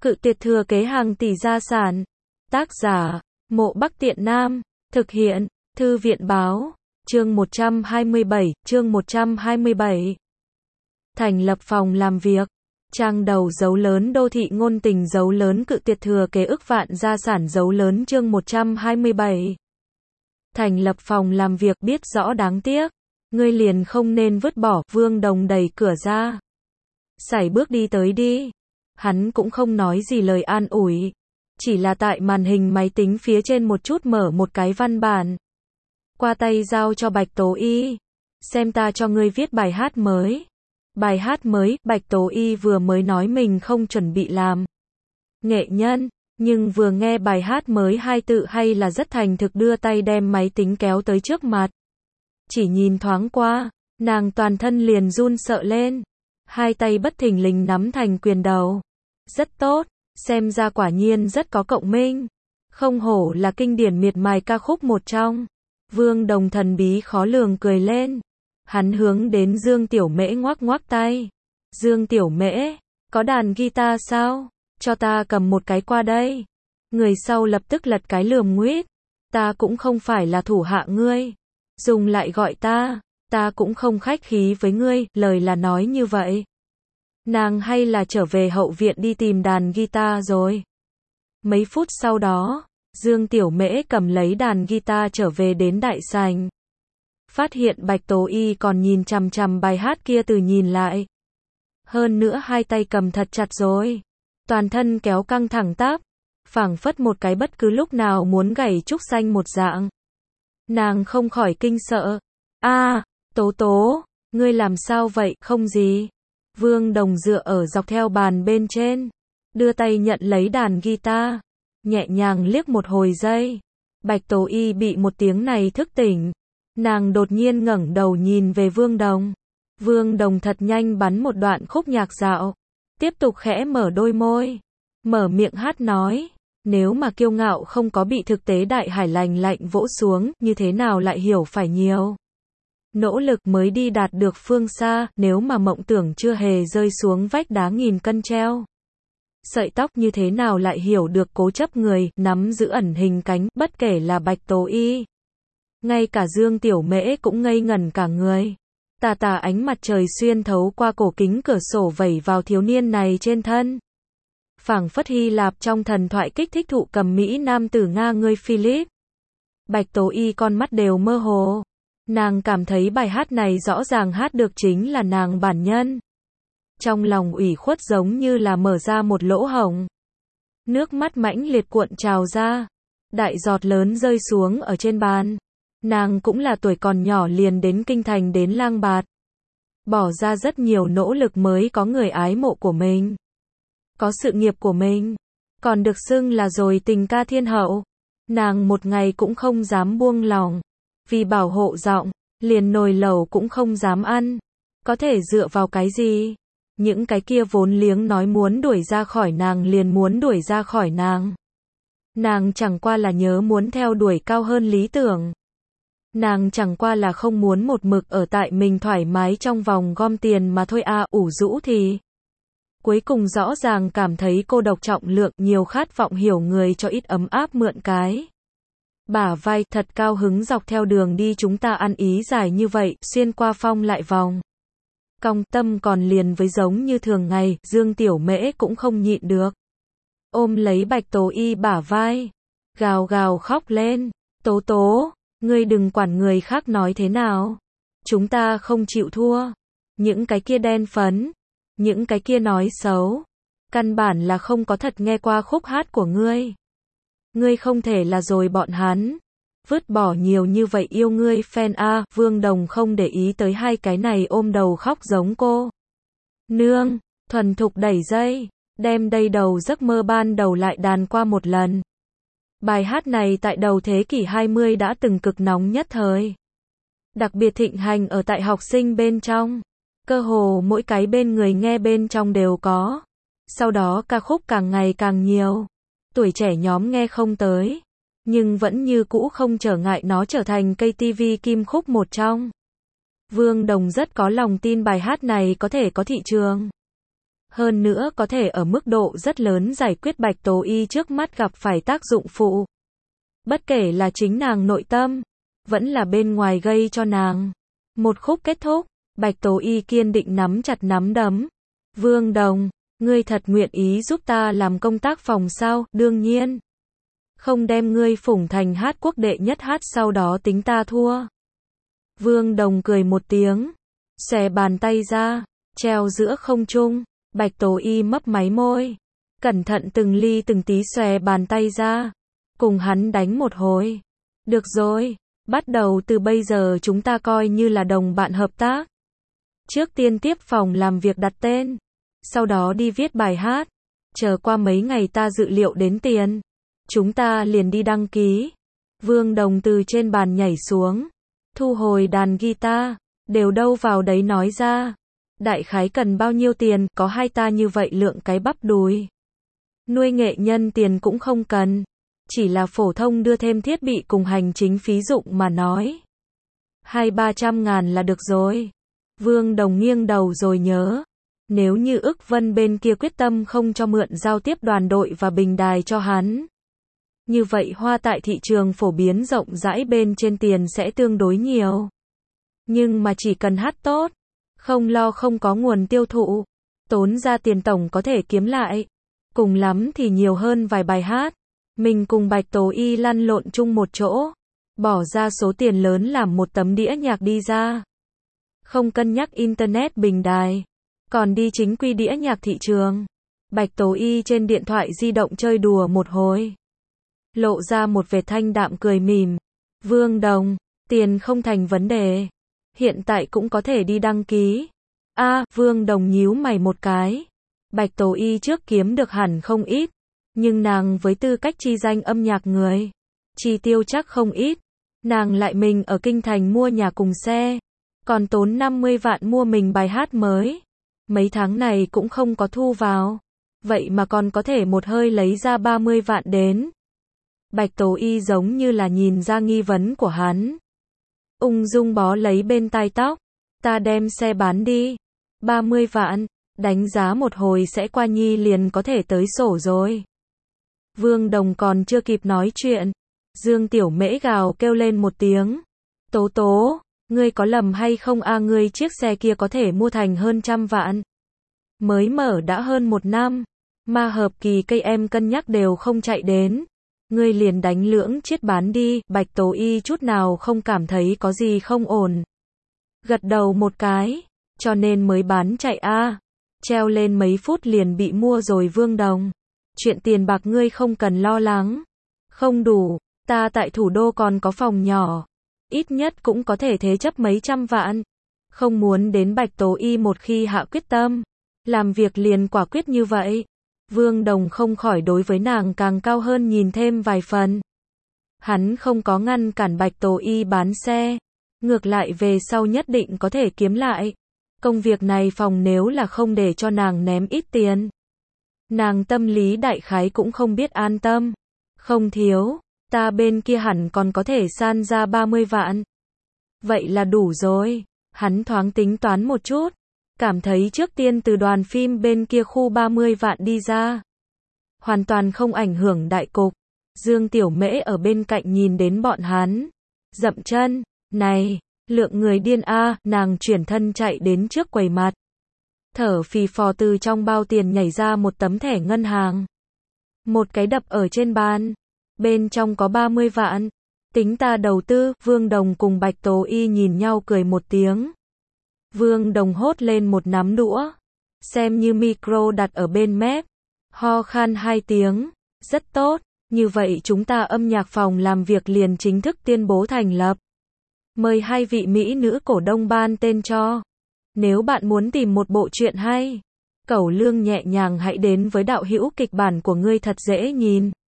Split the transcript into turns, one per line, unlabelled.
Cự tuyệt thừa kế hàng tỷ gia sản. Tác giả, Mộ Bắc Tiện Nam. Thực hiện, Thư viện báo. Chương 127. Thành lập phòng làm việc. Trang đầu dấu lớn đô thị ngôn tình dấu lớn cự tuyệt thừa kế ức vạn gia sản dấu lớn chương 127. Thành lập phòng làm việc biết rõ đáng tiếc. Ngươi liền không nên vứt bỏ, Vương Đồng đẩy cửa ra. Sải bước đi tới đi. Hắn cũng không nói gì lời an ủi. Chỉ là tại màn hình máy tính phía trên một chút mở một cái văn bản. Qua tay giao cho Bạch Tố Y. Xem ta cho ngươi viết bài hát mới. Bài hát mới, Bạch Tố Y vừa mới nói mình không chuẩn bị làm nghệ nhân, nhưng vừa nghe bài hát mới hai tự hay là rất thành thực đưa tay đem máy tính kéo tới trước mặt. Chỉ nhìn thoáng qua, nàng toàn thân liền run sợ lên. Hai tay bất thình lình nắm thành quyền đầu. Rất tốt, xem ra quả nhiên rất có cộng minh. Không hổ là kinh điển miệt mài ca khúc một trong. Vương Đồng thần bí khó lường cười lên. Hắn hướng đến Dương Tiểu Mễ ngoắc ngoắc tay. Dương Tiểu Mễ, có đàn guitar sao? Cho ta cầm một cái qua đây. Người sau lập tức lật cái lườm nguýt. Ta cũng không phải là thủ hạ ngươi. Dùng lại gọi ta cũng không khách khí với ngươi, lời là nói như vậy. Nàng hay là trở về hậu viện đi tìm đàn guitar rồi. Mấy phút sau đó, Dương Tiểu Mễ cầm lấy đàn guitar trở về đến đại sảnh. Phát hiện Bạch Tố Y còn nhìn chằm chằm bài hát kia từ nhìn lại. Hơn nữa hai tay cầm thật chặt rồi. Toàn thân kéo căng thẳng tắp. Phảng phất một cái bất cứ lúc nào muốn gảy trúc xanh một dạng. Nàng không khỏi kinh sợ. Tố Tố, ngươi làm sao vậy, không gì. Vương Đồng dựa ở dọc theo bàn bên trên. Đưa tay nhận lấy đàn guitar. Nhẹ nhàng liếc một hồi giây. Bạch Tố Y bị một tiếng này thức tỉnh. Nàng đột nhiên ngẩng đầu nhìn về Vương Đồng. Vương Đồng thật nhanh bắn một đoạn khúc nhạc dạo. Tiếp tục khẽ mở đôi môi. Mở miệng hát nói. Nếu mà kiêu ngạo không có bị thực tế đại hải lạnh lạnh vỗ xuống, như thế nào lại hiểu phải nhiều. Nỗ lực mới đi đạt được phương xa, nếu mà mộng tưởng chưa hề rơi xuống vách đá nghìn cân treo. Sợi tóc như thế nào lại hiểu được cố chấp người, nắm giữ ẩn hình cánh, bất kể là Bạch Tố Y. Ngay cả Dương Tiểu Mễ cũng ngây ngẩn cả người. Tà tà ánh mặt trời xuyên thấu qua cổ kính cửa sổ vẩy vào thiếu niên này trên thân. Phảng phất Hy Lạp trong thần thoại kích thích thụ cầm Mỹ nam tử Nga người Philip. Bạch Tố Y con mắt đều mơ hồ. Nàng cảm thấy bài hát này rõ ràng hát được chính là nàng bản nhân. Trong lòng ủy khuất giống như là mở ra một lỗ hổng. Nước mắt mãnh liệt cuộn trào ra. Đại giọt lớn rơi xuống ở trên bàn. Nàng cũng là tuổi còn nhỏ liền đến kinh thành đến lang bạt. Bỏ ra rất nhiều nỗ lực mới có người ái mộ của mình. Có sự nghiệp của mình. Còn được xưng là rồi tình ca thiên hậu. Nàng một ngày cũng không dám buông lòng. Vì bảo hộ giọng, liền nồi lẩu cũng không dám ăn. Có thể dựa vào cái gì? Những cái kia vốn liếng nói muốn đuổi ra khỏi nàng liền muốn đuổi ra khỏi nàng. Nàng chẳng qua là nhớ muốn theo đuổi cao hơn lý tưởng. Nàng chẳng qua là không muốn một mực ở tại mình thoải mái trong vòng gom tiền mà thôi ủ rũ thì. Cuối cùng rõ ràng cảm thấy cô độc trọng lượng, nhiều khát vọng hiểu người cho ít ấm áp mượn cái. Bả vai, thật cao hứng dọc theo đường đi chúng ta ăn ý dài như vậy, xuyên qua phong lại vòng. Cong tâm còn liền với giống như thường ngày, Dương Tiểu Mễ cũng không nhịn được. Ôm lấy Bạch Tố Y bả vai. Gào gào khóc lên. Tố Tố, ngươi đừng quản người khác nói thế nào. Chúng ta không chịu thua. Những cái kia đen phấn. Những cái kia nói xấu. Căn bản là không có thật nghe qua khúc hát của ngươi. Ngươi không thể là rồi bọn hắn. Vứt bỏ nhiều như vậy yêu ngươi fan Vương Đồng không để ý tới hai cái này ôm đầu khóc giống cô. Nương, thuần thục đẩy dây. Đem đầy đầu giấc mơ ban đầu lại đàn qua một lần. Bài hát này tại đầu thế kỷ 20 đã từng cực nóng nhất thời. Đặc biệt thịnh hành ở tại học sinh bên trong. Cơ hồ mỗi cái bên người nghe bên trong đều có. Sau đó ca khúc càng ngày càng nhiều. Tuổi trẻ nhóm nghe không tới. Nhưng vẫn như cũ không trở ngại nó trở thành cây TV kim khúc một trong. Vương Đồng rất có lòng tin bài hát này có thể có thị trường. Hơn nữa có thể ở mức độ rất lớn giải quyết Bạch Tố Y trước mắt gặp phải tác dụng phụ. Bất kể là chính nàng nội tâm, vẫn là bên ngoài gây cho nàng. Một khúc kết thúc, Bạch Tố Y kiên định nắm chặt nắm đấm. Vương Đồng, ngươi thật nguyện ý giúp ta làm công tác phòng sao? Đương nhiên. Không đem ngươi phủng thành hát quốc đệ nhất hát sau đó tính ta thua. Vương Đồng cười một tiếng, xòe bàn tay ra, treo giữa không trung. Bạch Tố Y mấp máy môi, cẩn thận từng ly từng tí xòe bàn tay ra, cùng hắn đánh một hồi. Được rồi, bắt đầu từ bây giờ chúng ta coi như là đồng bạn hợp tác. Trước tiên tiếp phòng làm việc đặt tên, sau đó đi viết bài hát, chờ qua mấy ngày ta dự liệu đến tiền, chúng ta liền đi đăng ký. Vương Đồng từ trên bàn nhảy xuống, thu hồi đàn guitar, đều đâu vào đấy nói ra. Đại khái cần bao nhiêu tiền, có hai ta như vậy lượng cái bắp đùi. Nuôi nghệ nhân tiền cũng không cần, chỉ là phổ thông đưa thêm thiết bị cùng hành chính phí dụng mà nói. 200-300 ngàn là được rồi. Vương Đồng nghiêng đầu rồi nhớ, nếu như Ức Vân bên kia quyết tâm không cho mượn giao tiếp đoàn đội và bình đài cho hắn, như vậy hoa tại thị trường phổ biến rộng rãi bên trên tiền sẽ tương đối nhiều. Nhưng mà chỉ cần hát tốt, không lo không có nguồn tiêu thụ, tốn ra tiền tổng có thể kiếm lại. Cùng lắm thì nhiều hơn vài bài hát. Mình cùng Bạch Tố Y lăn lộn chung một chỗ, bỏ ra số tiền lớn làm một tấm đĩa nhạc đi ra. Không cân nhắc internet bình đài, còn đi chính quy đĩa nhạc thị trường. Bạch Tố Y trên điện thoại di động chơi đùa một hồi, lộ ra một vệt thanh đạm cười mỉm. Vương Đồng, tiền không thành vấn đề, hiện tại cũng có thể đi đăng ký. Vương Đồng nhíu mày một cái. Bạch Tố Y trước kiếm được hẳn không ít, nhưng nàng với tư cách chi danh âm nhạc người, chi tiêu chắc không ít. Nàng lại mình ở Kinh Thành mua nhà cùng xe, còn tốn 50 vạn mua mình bài hát mới. Mấy tháng này cũng không có thu vào, vậy mà còn có thể một hơi lấy ra 30 vạn đến. Bạch Tố Y giống như là nhìn ra nghi vấn của hắn, ung dung bó lấy bên tai tóc. Ta đem xe bán đi. 30 vạn, đánh giá một hồi sẽ qua nhi liền có thể tới sổ rồi. Vương Đồng còn chưa kịp nói chuyện, Dương Tiểu Mễ gào kêu lên một tiếng. Tố Tố, ngươi có lầm hay không ngươi chiếc xe kia có thể mua thành hơn 100 vạn. Mới mở đã hơn 1 năm, mà hợp kỳ cây em cân nhắc đều không chạy đến. Ngươi liền đánh lưỡng chiết bán đi. Bạch Tố Y chút nào không cảm thấy có gì không ổn, gật đầu một cái, cho nên mới bán chạy treo lên mấy phút liền bị mua rồi. Vương Đồng, chuyện tiền bạc ngươi không cần lo lắng, không đủ, ta tại thủ đô còn có phòng nhỏ, ít nhất cũng có thể thế chấp mấy trăm vạn. Không muốn đến. Bạch Tố Y một khi hạ quyết tâm, làm việc liền quả quyết như vậy. Vương Đồng không khỏi đối với nàng càng cao hơn nhìn thêm vài phần. Hắn không có ngăn cản Bạch Tố Y bán xe, ngược lại về sau nhất định có thể kiếm lại. Công việc này phòng nếu là không để cho nàng ném ít tiền, nàng tâm lý đại khái cũng không biết an tâm. Không thiếu, ta bên kia hẳn còn có thể san ra 30 vạn. Vậy là đủ rồi. Hắn thoáng tính toán một chút, cảm thấy trước tiên từ đoàn phim bên kia khu 30 vạn đi ra, hoàn toàn không ảnh hưởng đại cục. Dương Tiểu Mễ ở bên cạnh nhìn đến bọn hắn, dậm chân. Này, lượng người điên nàng chuyển thân chạy đến trước quầy mặt, thở phì phò từ trong bao tiền nhảy ra một tấm thẻ ngân hàng, một cái đập ở trên bàn. Bên trong có 30 vạn, tính ta đầu tư. Vương Đồng cùng Bạch Tố Y nhìn nhau cười một tiếng. Vương Đồng hốt lên một nắm đũa, xem như micro đặt ở bên mép, ho khan 2 tiếng. Rất tốt, như vậy chúng ta âm nhạc phòng làm việc liền chính thức tuyên bố thành lập. Mời 2 vị mỹ nữ cổ đông ban tên cho. Nếu bạn muốn tìm một bộ truyện hay, cẩu lương nhẹ nhàng hãy đến với đạo hữu kịch bản của ngươi thật dễ nhìn.